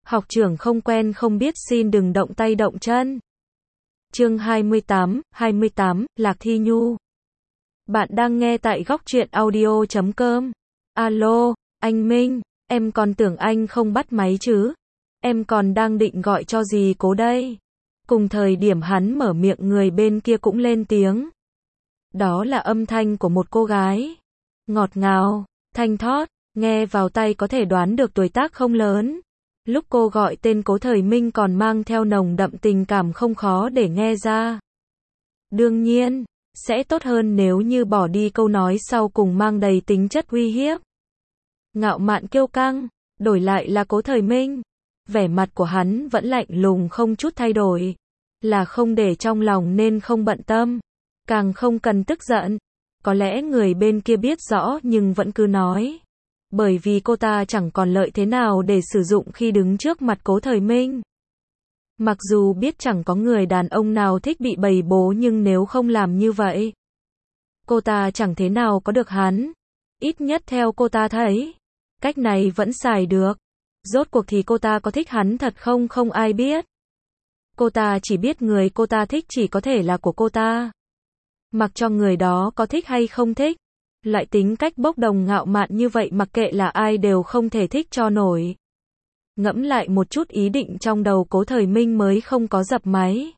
Học trưởng không quen không biết xin đừng động tay động chân. Chương 28, Lạc Thi Nhu. Bạn đang nghe tại góc truyện audio.com. Alo, anh Minh, em còn tưởng anh không bắt máy chứ. Em còn đang định gọi cho dì Cố đây. Cùng thời điểm hắn mở miệng người bên kia cũng lên tiếng. Đó là âm thanh của một cô gái. Ngọt ngào, thanh thót, nghe vào tay có thể đoán được tuổi tác không lớn. Lúc cô gọi tên Cố Thời Minh còn mang theo nồng đậm tình cảm không khó để nghe ra. Đương nhiên, sẽ tốt hơn nếu như bỏ đi câu nói sau cùng mang đầy tính chất uy hiếp. Ngạo mạn kiêu căng, đổi lại là Cố Thời Minh. Vẻ mặt của hắn vẫn lạnh lùng không chút thay đổi. Là không để trong lòng nên không bận tâm. Càng không cần tức giận. Có lẽ người bên kia biết rõ nhưng vẫn cứ nói. Bởi vì cô ta chẳng còn lợi thế nào để sử dụng khi đứng trước mặt Cố Thời Minh. Mặc dù biết chẳng có người đàn ông nào thích bị bày bố nhưng nếu không làm như vậy, cô ta chẳng thế nào có được hắn. Ít nhất theo cô ta thấy, cách này vẫn xài được. Rốt cuộc thì cô ta có thích hắn thật không không ai biết. Cô ta chỉ biết người cô ta thích chỉ có thể là của cô ta. Mặc cho người đó có thích hay không thích. Loại tính cách bốc đồng ngạo mạn như vậy mặc kệ là ai đều không thể thích cho nổi. Ngẫm lại một chút ý định trong đầu Cố Thời Minh mới không có dập máy.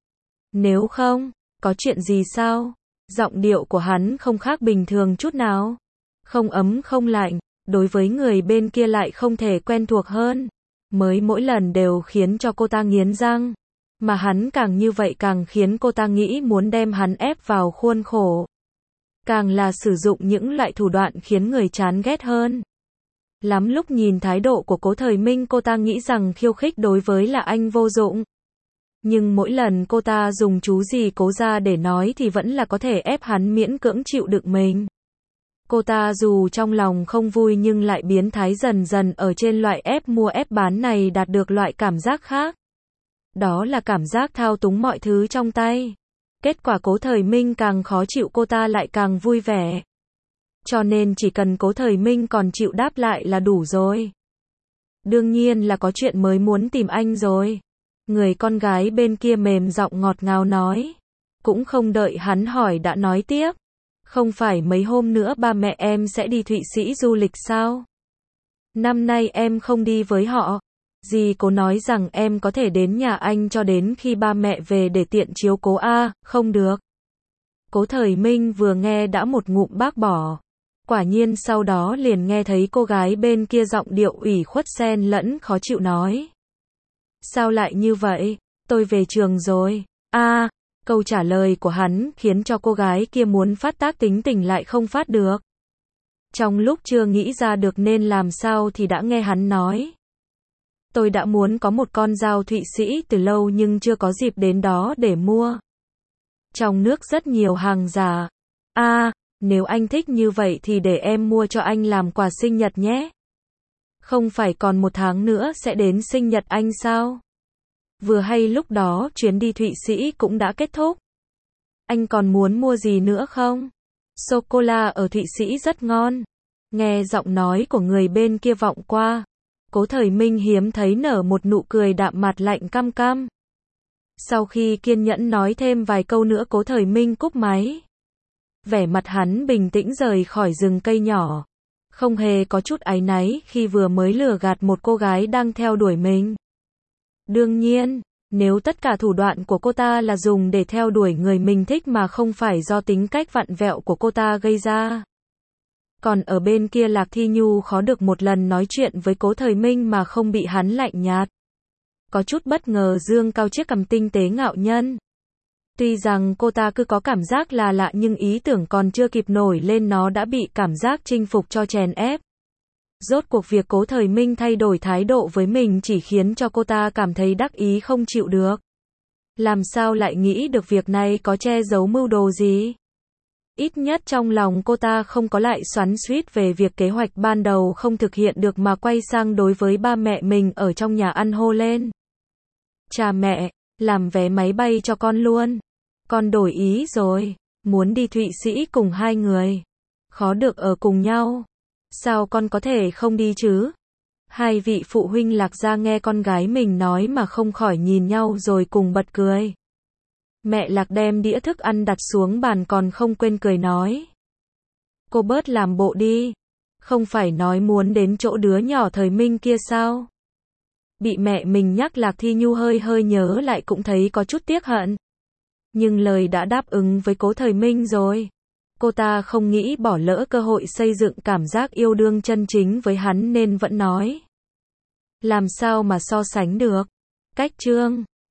Nếu không, có chuyện gì sao? Giọng điệu của hắn không khác bình thường chút nào. Không ấm không lạnh, đối với người bên kia lại không thể quen thuộc hơn. Mới mỗi lần đều khiến cho cô ta nghiến răng. Mà hắn càng như vậy càng khiến cô ta nghĩ muốn đem hắn ép vào khuôn khổ. Càng là sử dụng những loại thủ đoạn khiến người chán ghét hơn. Lắm lúc nhìn thái độ của Cố Thời Minh cô ta nghĩ rằng khiêu khích đối với là anh vô dụng. Nhưng mỗi lần cô ta dùng chú gì Cố ra để nói thì vẫn là có thể ép hắn miễn cưỡng chịu đựng mình. Cô ta dù trong lòng không vui nhưng lại biến thái dần dần ở trên loại ép mua ép bán này đạt được loại cảm giác khác. Đó là cảm giác thao túng mọi thứ trong tay. Kết quả Cố Thời Minh càng khó chịu cô ta lại càng vui vẻ. Cho nên chỉ cần Cố Thời Minh còn chịu đáp lại là đủ rồi. Đương nhiên là có chuyện mới muốn tìm anh rồi. Người con gái bên kia mềm giọng ngọt ngào nói. Cũng không đợi hắn hỏi đã nói tiếp. Không phải mấy hôm nữa ba mẹ em sẽ đi Thụy Sĩ du lịch sao? Năm nay em không đi với họ. Dì Cố nói rằng em có thể đến nhà anh cho đến khi ba mẹ về để tiện chiếu cố không được. Cố Thời Minh vừa nghe đã một ngụm bác bỏ. Quả nhiên sau đó liền nghe thấy cô gái bên kia giọng điệu ủy khuất xen lẫn khó chịu nói. Sao lại như vậy? Tôi về trường rồi. Câu trả lời của hắn khiến cho cô gái kia muốn phát tác tính tình lại không phát được. Trong lúc chưa nghĩ ra được nên làm sao thì đã nghe hắn nói. Tôi đã muốn có một con dao Thụy Sĩ từ lâu nhưng chưa có dịp đến đó để mua. Trong nước rất nhiều hàng giả. Nếu anh thích như vậy thì để em mua cho anh làm quà sinh nhật nhé. Không phải còn 1 tháng nữa sẽ đến sinh nhật anh sao? Vừa hay lúc đó chuyến đi Thụy Sĩ cũng đã kết thúc. Anh còn muốn mua gì nữa không? Sô-cô-la ở Thụy Sĩ rất ngon. Nghe giọng nói của người bên kia vọng qua. Cố Thời Minh hiếm thấy nở một nụ cười đạm mặt lạnh căm căm. Sau khi kiên nhẫn nói thêm vài câu nữa Cố Thời Minh cúp máy. Vẻ mặt hắn bình tĩnh rời khỏi rừng cây nhỏ. Không hề có chút áy náy khi vừa mới lừa gạt một cô gái đang theo đuổi mình. Đương nhiên, nếu tất cả thủ đoạn của cô ta là dùng để theo đuổi người mình thích mà không phải do tính cách vặn vẹo của cô ta gây ra. Còn ở bên kia Lạc Thi Nhu khó được một lần nói chuyện với Cố Thời Minh mà không bị hắn lạnh nhạt. Có chút bất ngờ dương cao chiếc cằm tinh tế ngạo nhân. Tuy rằng cô ta cứ có cảm giác là lạ nhưng ý tưởng còn chưa kịp nổi lên nó đã bị cảm giác chinh phục cho chèn ép. Rốt cuộc việc Cố Thời Minh thay đổi thái độ với mình chỉ khiến cho cô ta cảm thấy đắc ý không chịu được. Làm sao lại nghĩ được việc này có che giấu mưu đồ gì? Ít nhất trong lòng cô ta không có lại xoắn xuýt về việc kế hoạch ban đầu không thực hiện được mà quay sang đối với ba mẹ mình ở trong nhà ăn hô lên. Cha mẹ, làm vé máy bay cho con luôn. Con đổi ý rồi, muốn đi Thụy Sĩ cùng 2 người. Khó được ở cùng nhau. Sao con có thể không đi chứ? Hai vị phụ huynh Lạc Gia nghe con gái mình nói mà không khỏi nhìn nhau rồi cùng bật cười. Mẹ Lạc đem đĩa thức ăn đặt xuống bàn còn không quên cười nói. Cô bớt làm bộ đi. Không phải nói muốn đến chỗ đứa nhỏ Thời Minh kia sao? Bị mẹ mình nhắc Lạc Thi Nhu hơi hơi nhớ lại cũng thấy có chút tiếc hận. Nhưng lời đã đáp ứng với cố Thời Minh rồi. Cô ta không nghĩ bỏ lỡ cơ hội xây dựng cảm giác yêu đương chân chính với hắn nên vẫn nói. Làm sao mà so sánh được? Cách chương